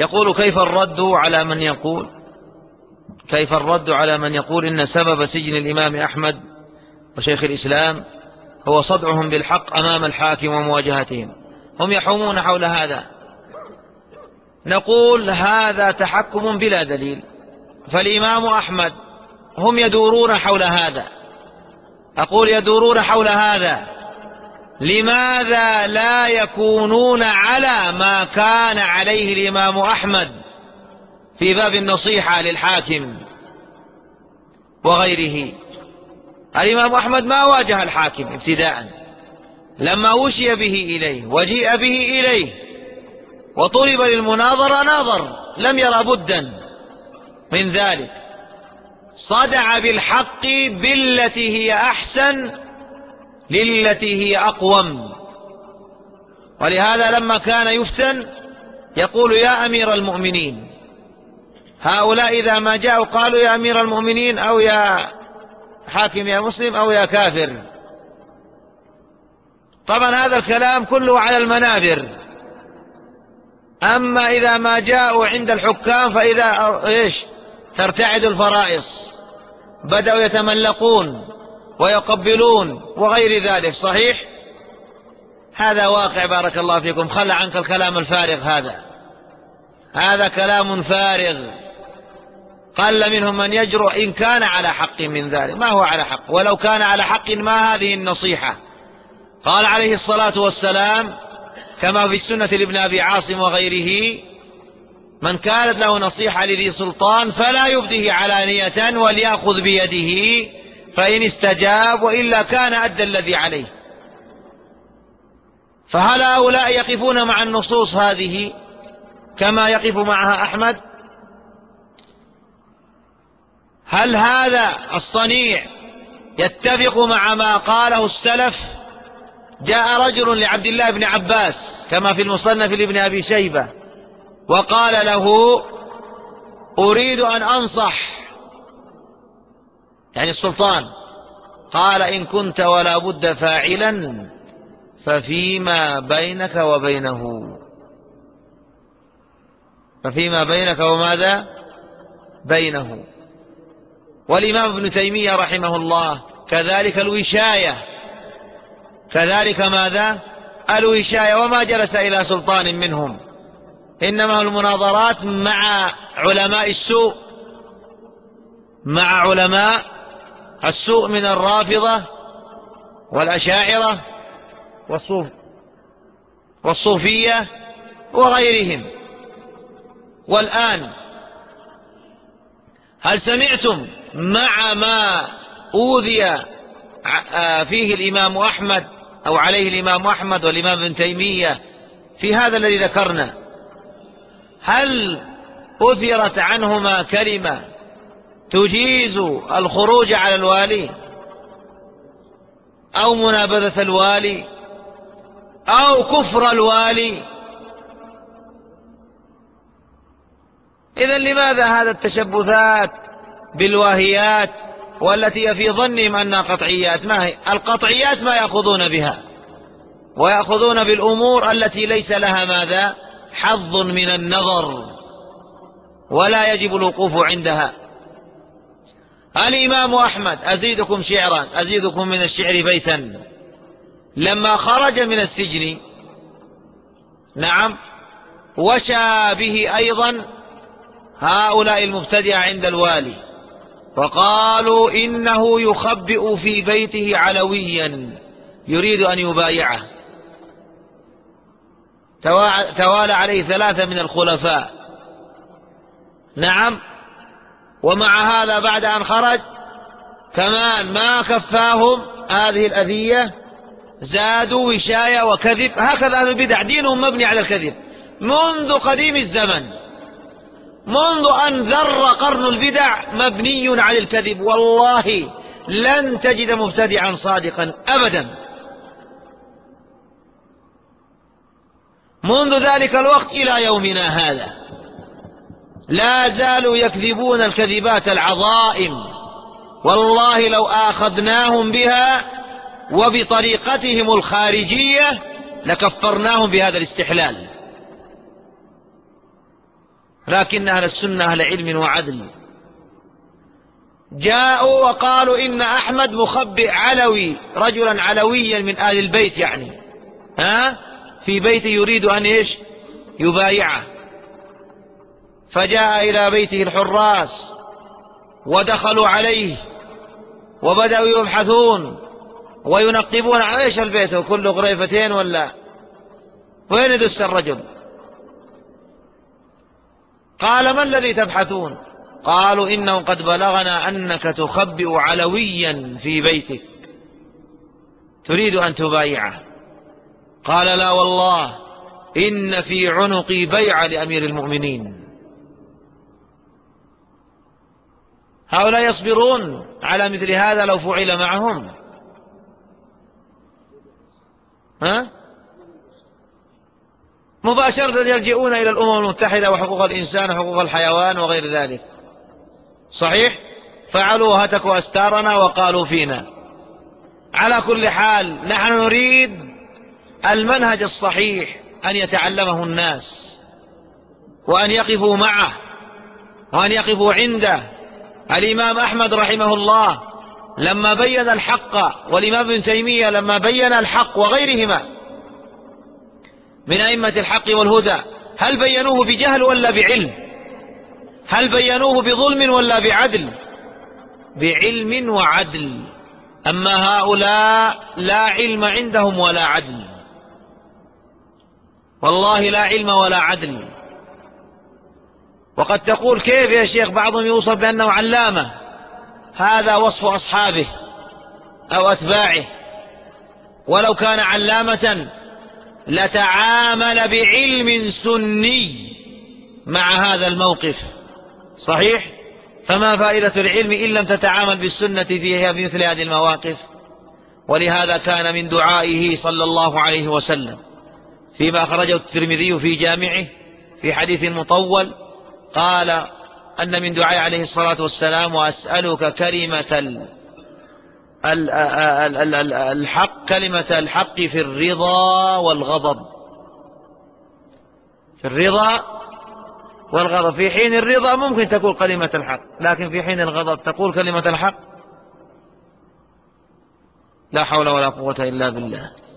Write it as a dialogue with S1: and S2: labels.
S1: يقول: كيف الرد على من يقول إن سبب سجن الإمام أحمد وشيخ الإسلام هو صدعهم بالحق أمام الحاكم ومواجهتهم؟ هم يحومون حول هذا. نقول: هذا تحكم بلا دليل، فالإمام أحمد هم يدورون حول هذا. أقول يدورون حول هذا، لماذا لا يكونون على ما كان عليه الإمام أحمد في باب النصيحة للحاكم وغيره؟ الإمام أحمد ما واجه الحاكم ابتداء، لما وشي به إليه وجيء به إليه وطلب للمناظرة ناظر، لم يرى بدا من ذلك، صدع بالحق بالتي هي أحسن للتي هي أقوم. ولهذا لما كان يفتن يقول: يا أمير المؤمنين. هؤلاء إذا ما جاءوا قالوا: يا أمير المؤمنين، أو يا حاكم يا مسلم، أو يا كافر. طبعا هذا الكلام كله على المنابر. أما إذا ما جاءوا عند الحكام فإذا ترتعد الفرائص، بدأوا يتملقون ويقبلون وغير ذلك. صحيح، هذا واقع. بارك الله فيكم. خلى عنك الكلام الفارغ هذا كلام فارغ. قل منهم من يجرؤ إن كان على حق من ذلك. ما هو على حق؟ ولو كان على حق ما هذه النصيحة. قال عليه الصلاة والسلام كما في السنة لابن أبي عاصم وغيره: من كانت له نصيحة لذي سلطان فلا يبده علانية وليأخذ بيده، فإن استجاب وإلا كان أدى الذي عليه. فهل هؤلاء يقفون مع النصوص هذه كما يقف معها أحمد؟ هل هذا الصنيع يتفق مع ما قاله السلف؟ جاء رجل لعبد الله بن عباس كما في المصنف لابن أبي شيبة وقال له: أريد أن أنصح، يعني السلطان. قال: إن كنت ولا بد فاعلا ففيما بينك وماذا بينه. والإمام ابن تيمية رحمه الله كذلك الوشاية، الوشاية، وما جلس إلى سلطان منهم، إنما المناظرات مع علماء السوء من الرافضة والأشاعرة والصوفية وغيرهم. والآن هل سمعتم مع ما أوذي فيه الإمام أحمد أو عليه الإمام أحمد والإمام ابن تيمية في هذا الذي ذكرنا، هل أثرت عنهما كلمة تجيز الخروج على الوالي أو منابذة الوالي أو كفر الوالي؟ إذن لماذا هذا التشبثات بالواهيات والتي في ظنهم أنها قطعيات؟ ما هي القطعيات؟ ما يأخذون بها، ويأخذون بالأمور التي ليس لها ماذا حظ من النظر ولا يجب الوقوف عندها. الإمام أحمد أزيدكم شعرا، أزيدكم من الشعر بيتا، لما خرج من السجن وشى به أيضا هؤلاء المبتدعة عند الوالي، وقالوا إنه يخبئ في بيته علويا يريد أن يبايعه. توالى عليه 3 من الخلفاء. ومع هذا بعد أن خرج كمان ما كفاهم هذه الأذية، زادوا وشاية وكذب. هكذا أهل البدع دينهم مبني على الكذب منذ قديم الزمن، منذ أن ذر قرن البدع مبني على الكذب. والله لن تجد مبتدعا صادقا أبدا. منذ ذلك الوقت إلى يومنا هذا لا زالوا يكذبون الكذبات العظائم. والله لو آخذناهم بها وبطريقتهم الخارجية لكفرناهم بهذا الاستحلال. لكن أهل السنة أهل علم وعدل. جاءوا وقالوا إن أحمد مخبئ علوي، رجلا علويا من آل البيت يعني، في بيته يريد أن إيش يبايعه. فجاء إلى بيته الحراس ودخلوا عليه وبدأوا يبحثون وينقبون على إيش البيت، وكله غريفتين ولا وين دس الرجل؟ قال: ما الذي تبحثون؟ قالوا: إنه قد بلغنا أنك تخبئ علويا في بيتك تريد أن تبايعه. قال: لا والله، إن في عنقي بيعة لأمير المؤمنين. هؤلاء يصبرون على مثل هذا لو فعل معهم؟ مباشرة يلجئون إلى الأمم المتحدة وحقوق الإنسان وحقوق الحيوان وغير ذلك. صحيح؟ فعلوا هتكوا أستارنا وقالوا فينا. على كل حال نحن نريد المنهج الصحيح أن يتعلمه الناس وأن يقفوا معه وأن يقفوا عنده. الإمام أحمد رحمه الله لما بين الحق، والإمام ابن تيمية لما بين الحق وغيرهما من أئمة الحق والهدى، هل بينوه بجهل ولا بعلم؟ هل بينوه بظلم ولا بعدل؟ بعلم وعدل. أما هؤلاء لا علم عندهم ولا عدل، والله لا علم ولا عدل. وقد تقول: كيف يا شيخ بعضهم يوصف بأنه علامة؟ هذا وصف أصحابه أو أتباعه، ولو كان علامة لتعامل بعلم سني مع هذا الموقف. صحيح؟ فما فائدة العلم إن لم تتعامل بالسنة فيها في مثل هذه المواقف؟ ولهذا كان من دعائه صلى الله عليه وسلم فيما أخرجه الترمذي في جامعه في حديث مطول، قال أن من دعائه عليه الصلاة والسلام: وأسألك كلمة الحق، كلمة الحق في الرضا والغضب. في الرضا والغضب، في حين الرضا ممكن تقول كلمة الحق، لكن في حين الغضب تقول كلمة الحق؟ لا حول ولا قوة إلا بالله.